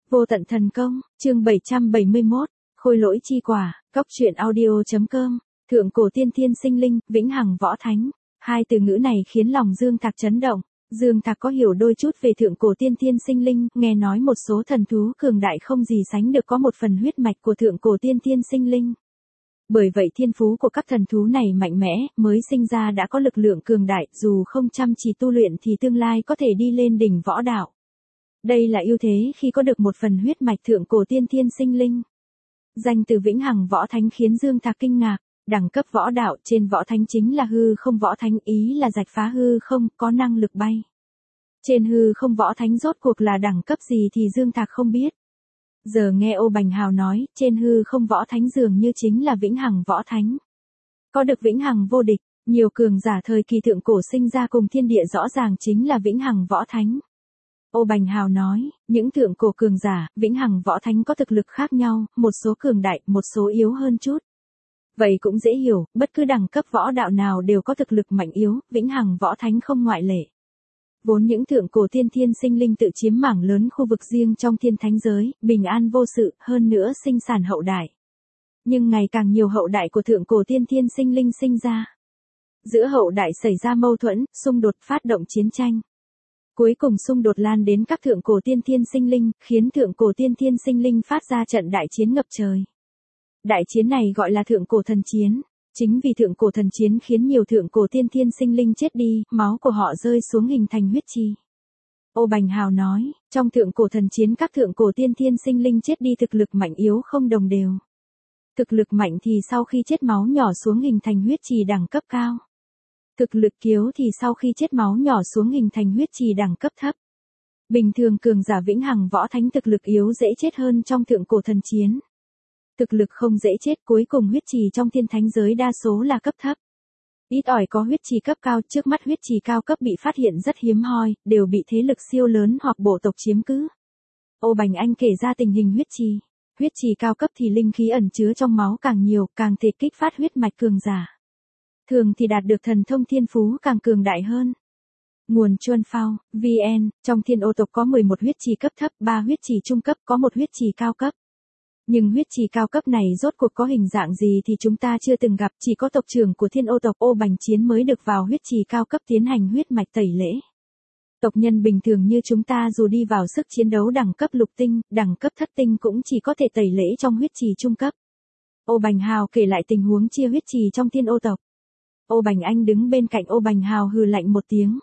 Vô tận thần công, chương 771, khôi lỗi chi quả, cóc truyện audio.com, thượng cổ tiên thiên sinh linh, vĩnh hằng võ thánh. Hai từ ngữ này khiến lòng Dương Thạc chấn động. Dương Thạc có hiểu đôi chút về thượng cổ tiên thiên sinh linh, nghe nói một số thần thú cường đại không gì sánh được có một phần huyết mạch của thượng cổ tiên thiên sinh linh. Bởi vậy thiên phú của các thần thú này mạnh mẽ, mới sinh ra đã có lực lượng cường đại, dù không chăm chỉ tu luyện thì tương lai có thể đi lên đỉnh võ đạo. Đây là ưu thế khi có được một phần huyết mạch thượng cổ tiên thiên sinh linh. Danh từ vĩnh hằng võ thánh khiến Dương Thạc kinh ngạc. Đẳng cấp võ đạo trên võ thánh chính là hư không võ thánh, ý là rạch phá hư không, có năng lực bay. Trên hư không võ thánh rốt cuộc là đẳng cấp gì thì Dương Thạc không biết. Giờ nghe Ô Bành Hào nói, trên hư không võ thánh dường như chính là vĩnh hằng võ thánh. Có được vĩnh hằng vô địch, nhiều cường giả thời kỳ thượng cổ sinh ra cùng thiên địa rõ ràng chính là vĩnh hằng võ thánh. Ô Bành Hào nói, những thượng cổ cường giả, vĩnh hằng võ thánh có thực lực khác nhau, một số cường đại, một số yếu hơn chút. Vậy cũng dễ hiểu, bất cứ đẳng cấp võ đạo nào đều có thực lực mạnh yếu, vĩnh hằng võ thánh không ngoại lệ. Vốn những thượng cổ tiên thiên sinh linh tự chiếm mảng lớn khu vực riêng trong thiên thánh giới, bình an vô sự, hơn nữa sinh sản hậu đại. Nhưng ngày càng nhiều hậu đại của thượng cổ tiên thiên sinh linh sinh ra. Giữa hậu đại xảy ra mâu thuẫn, xung đột, phát động chiến tranh. Cuối cùng xung đột lan đến các thượng cổ tiên thiên sinh linh, khiến thượng cổ tiên thiên sinh linh phát ra trận đại chiến ngập trời. Đại chiến này gọi là thượng cổ thần chiến. Chính vì thượng cổ thần chiến khiến nhiều thượng cổ tiên thiên sinh linh chết đi, máu của họ rơi xuống hình thành huyết chi. Ô Bành Hào nói, trong thượng cổ thần chiến các thượng cổ tiên thiên sinh linh chết đi thực lực mạnh yếu không đồng đều. Thực lực mạnh thì sau khi chết máu nhỏ xuống hình thành huyết trì đẳng cấp cao. Thực lực yếu thì sau khi chết máu nhỏ xuống hình thành huyết trì đẳng cấp thấp. Bình thường cường giả vĩnh hằng võ thánh thực lực yếu dễ chết hơn trong thượng cổ thần chiến. Thực lực không dễ chết, cuối cùng huyết trì trong thiên thánh giới đa số là cấp thấp. Ít ỏi có huyết trì cấp cao, trước mắt huyết trì cao cấp bị phát hiện rất hiếm hoi, đều bị thế lực siêu lớn hoặc bộ tộc chiếm cứ. Ô Bành Anh kể ra tình hình huyết trì. Huyết trì cao cấp thì linh khí ẩn chứa trong máu càng nhiều, càng thể kích phát huyết mạch cường giả. Thường thì đạt được thần thông thiên phú càng cường đại hơn. Nguồn Chuân Phao, VN, trong thiên ô tộc có 11 huyết trì cấp thấp, 3 huyết trì trung cấp, có 1 huyết trì cao cấp. Nhưng huyết trì cao cấp này rốt cuộc có hình dạng gì thì chúng ta chưa từng gặp, chỉ có tộc trưởng của thiên ô tộc Ô Bành Chiến mới được vào huyết trì cao cấp tiến hành huyết mạch tẩy lễ. Tộc nhân bình thường như chúng ta dù đi vào sức chiến đấu đẳng cấp lục tinh, đẳng cấp thất tinh cũng chỉ có thể tẩy lễ trong huyết trì trung cấp. Ô Bành Hào kể lại tình huống chia huyết trì trong thiên ô tộc. Ô Bành Anh đứng bên cạnh Ô Bành Hào hừ lạnh một tiếng.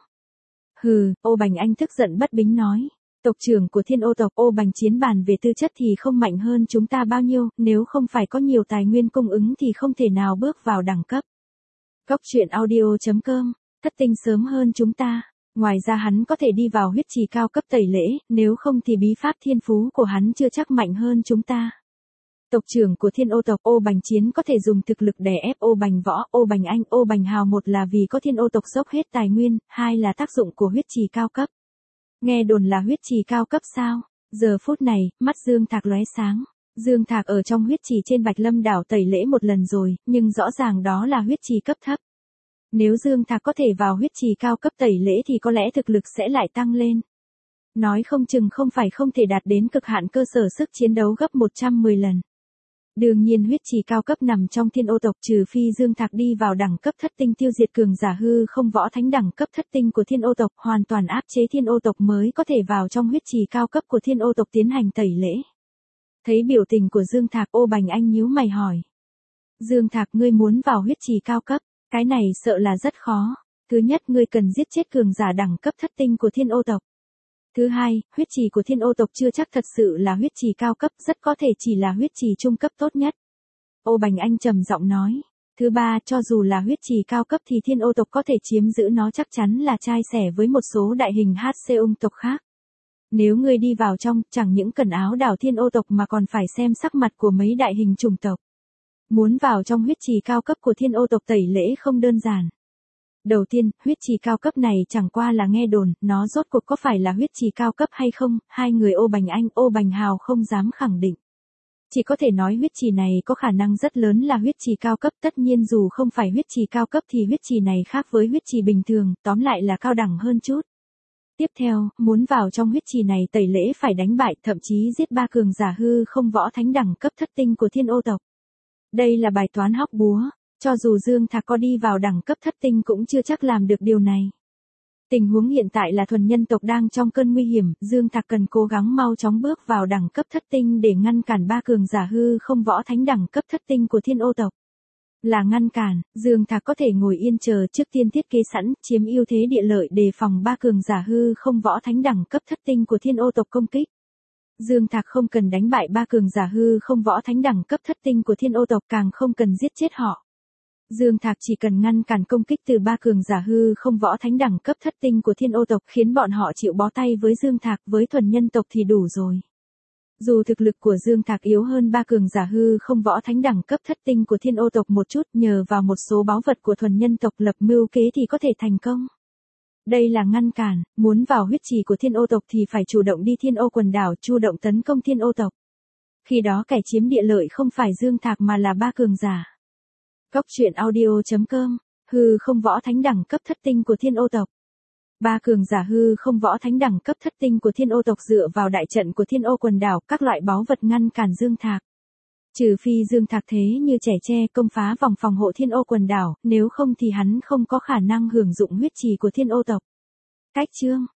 Hừ, Ô Bành Anh tức giận bất bính nói. Tộc trưởng của thiên ô tộc Ô Bành Chiến bàn về tư chất thì không mạnh hơn chúng ta bao nhiêu, nếu không phải có nhiều tài nguyên cung ứng thì không thể nào bước vào đẳng cấp. Cóc truyện audio.com, thất tinh sớm hơn chúng ta. Ngoài ra hắn có thể đi vào huyết trì cao cấp tẩy lễ, nếu không thì bí pháp thiên phú của hắn chưa chắc mạnh hơn chúng ta. Tộc trưởng của thiên ô tộc Ô Bành Chiến có thể dùng thực lực đè ép Ô Bành Võ, Ô Bành Anh, Ô Bành Hào, một là vì có thiên ô tộc dốc hết tài nguyên, hai là tác dụng của huyết trì cao cấp. Nghe đồn là huyết trì cao cấp sao? Giờ phút này, mắt Dương Thạc lóe sáng. Dương Thạc ở trong huyết trì trên Bạch Lâm đảo tẩy lễ một lần rồi, nhưng rõ ràng đó là huyết trì cấp thấp. Nếu Dương Thạc có thể vào huyết trì cao cấp tẩy lễ thì có lẽ thực lực sẽ lại tăng lên. Nói không chừng không phải không thể đạt đến cực hạn cơ sở sức chiến đấu gấp 110 lần. Đương nhiên huyết trì cao cấp nằm trong thiên ô tộc, trừ phi Dương Thạc đi vào đẳng cấp thất tinh tiêu diệt cường giả hư không võ thánh đẳng cấp thất tinh của thiên ô tộc, hoàn toàn áp chế thiên ô tộc mới có thể vào trong huyết trì cao cấp của thiên ô tộc tiến hành tẩy lễ. Thấy biểu tình của Dương Thạc, Ô Bành Anh nhíu mày hỏi. Dương Thạc, ngươi muốn vào huyết trì cao cấp, cái này sợ là rất khó. Thứ nhất, ngươi cần giết chết cường giả đẳng cấp thất tinh của thiên ô tộc. Thứ hai, huyết trì của thiên ô tộc chưa chắc thật sự là huyết trì cao cấp, rất có thể chỉ là huyết trì trung cấp tốt nhất. Ô Bành Anh trầm giọng nói. Thứ ba, cho dù là huyết trì cao cấp thì thiên ô tộc có thể chiếm giữ nó chắc chắn là chai sẻ với một số đại hình HC tộc khác. Nếu ngươi đi vào trong, chẳng những cần áo đảo thiên ô tộc mà còn phải xem sắc mặt của mấy đại hình chủng tộc. Muốn vào trong huyết trì cao cấp của thiên ô tộc tẩy lễ không đơn giản. Đầu tiên, huyết trì cao cấp này chẳng qua là nghe đồn, nó rốt cuộc có phải là huyết trì cao cấp hay không, hai người Ô Bành Anh, Ô Bành Hào không dám khẳng định. Chỉ có thể nói huyết trì này có khả năng rất lớn là huyết trì cao cấp, tất nhiên dù không phải huyết trì cao cấp thì huyết trì này khác với huyết trì bình thường, tóm lại là cao đẳng hơn chút. Tiếp theo, muốn vào trong huyết trì này tẩy lễ phải đánh bại thậm chí giết 3 cường giả hư không võ thánh đẳng cấp thất tinh của Thiên Ô tộc. Đây là bài toán hóc búa, cho dù Dương Thạc có đi vào đẳng cấp thất tinh cũng chưa chắc làm được điều này. Tình huống hiện tại là thuần nhân tộc đang trong cơn nguy hiểm, Dương Thạc cần cố gắng mau chóng bước vào đẳng cấp thất tinh để ngăn cản 3 cường giả hư không võ thánh đẳng cấp thất tinh của Thiên Ô tộc. Là ngăn cản, Dương Thạc có thể ngồi yên chờ trước tiên thiết kế sẵn, chiếm ưu thế địa lợi đề phòng 3 cường giả hư không võ thánh đẳng cấp thất tinh của Thiên Ô tộc công kích. Dương Thạc không cần đánh bại 3 cường giả hư không võ thánh đẳng cấp thất tinh của Thiên Ô tộc, càng không cần giết chết họ. Dương Thạc chỉ cần ngăn cản công kích từ 3 cường giả hư không võ thánh đẳng cấp thất tinh của Thiên Ô tộc, khiến bọn họ chịu bó tay với Dương Thạc, với thuần nhân tộc thì đủ rồi. Dù thực lực của Dương Thạc yếu hơn 3 cường giả hư không võ thánh đẳng cấp thất tinh của Thiên Ô tộc một chút, nhờ vào một số báu vật của thuần nhân tộc lập mưu kế thì có thể thành công. Đây là ngăn cản, muốn vào huyết trì của Thiên Ô tộc thì phải chủ động đi Thiên Ô quần đảo, chủ động tấn công Thiên Ô tộc. Khi đó kẻ chiếm địa lợi không phải Dương Thạc mà là 3 cường giả. Góc truyện audio.com, hư không võ thánh đẳng cấp thất tinh của Thiên Ô tộc. 3 cường giả hư không võ thánh đẳng cấp thất tinh của Thiên Ô tộc dựa vào đại trận của Thiên Ô quần đảo, các loại báu vật ngăn cản Dương Thạc. Trừ phi Dương Thạc thế như trẻ tre công phá vòng phòng hộ Thiên Ô quần đảo, nếu không thì hắn không có khả năng hưởng dụng huyết trì của Thiên Ô tộc. Cách chương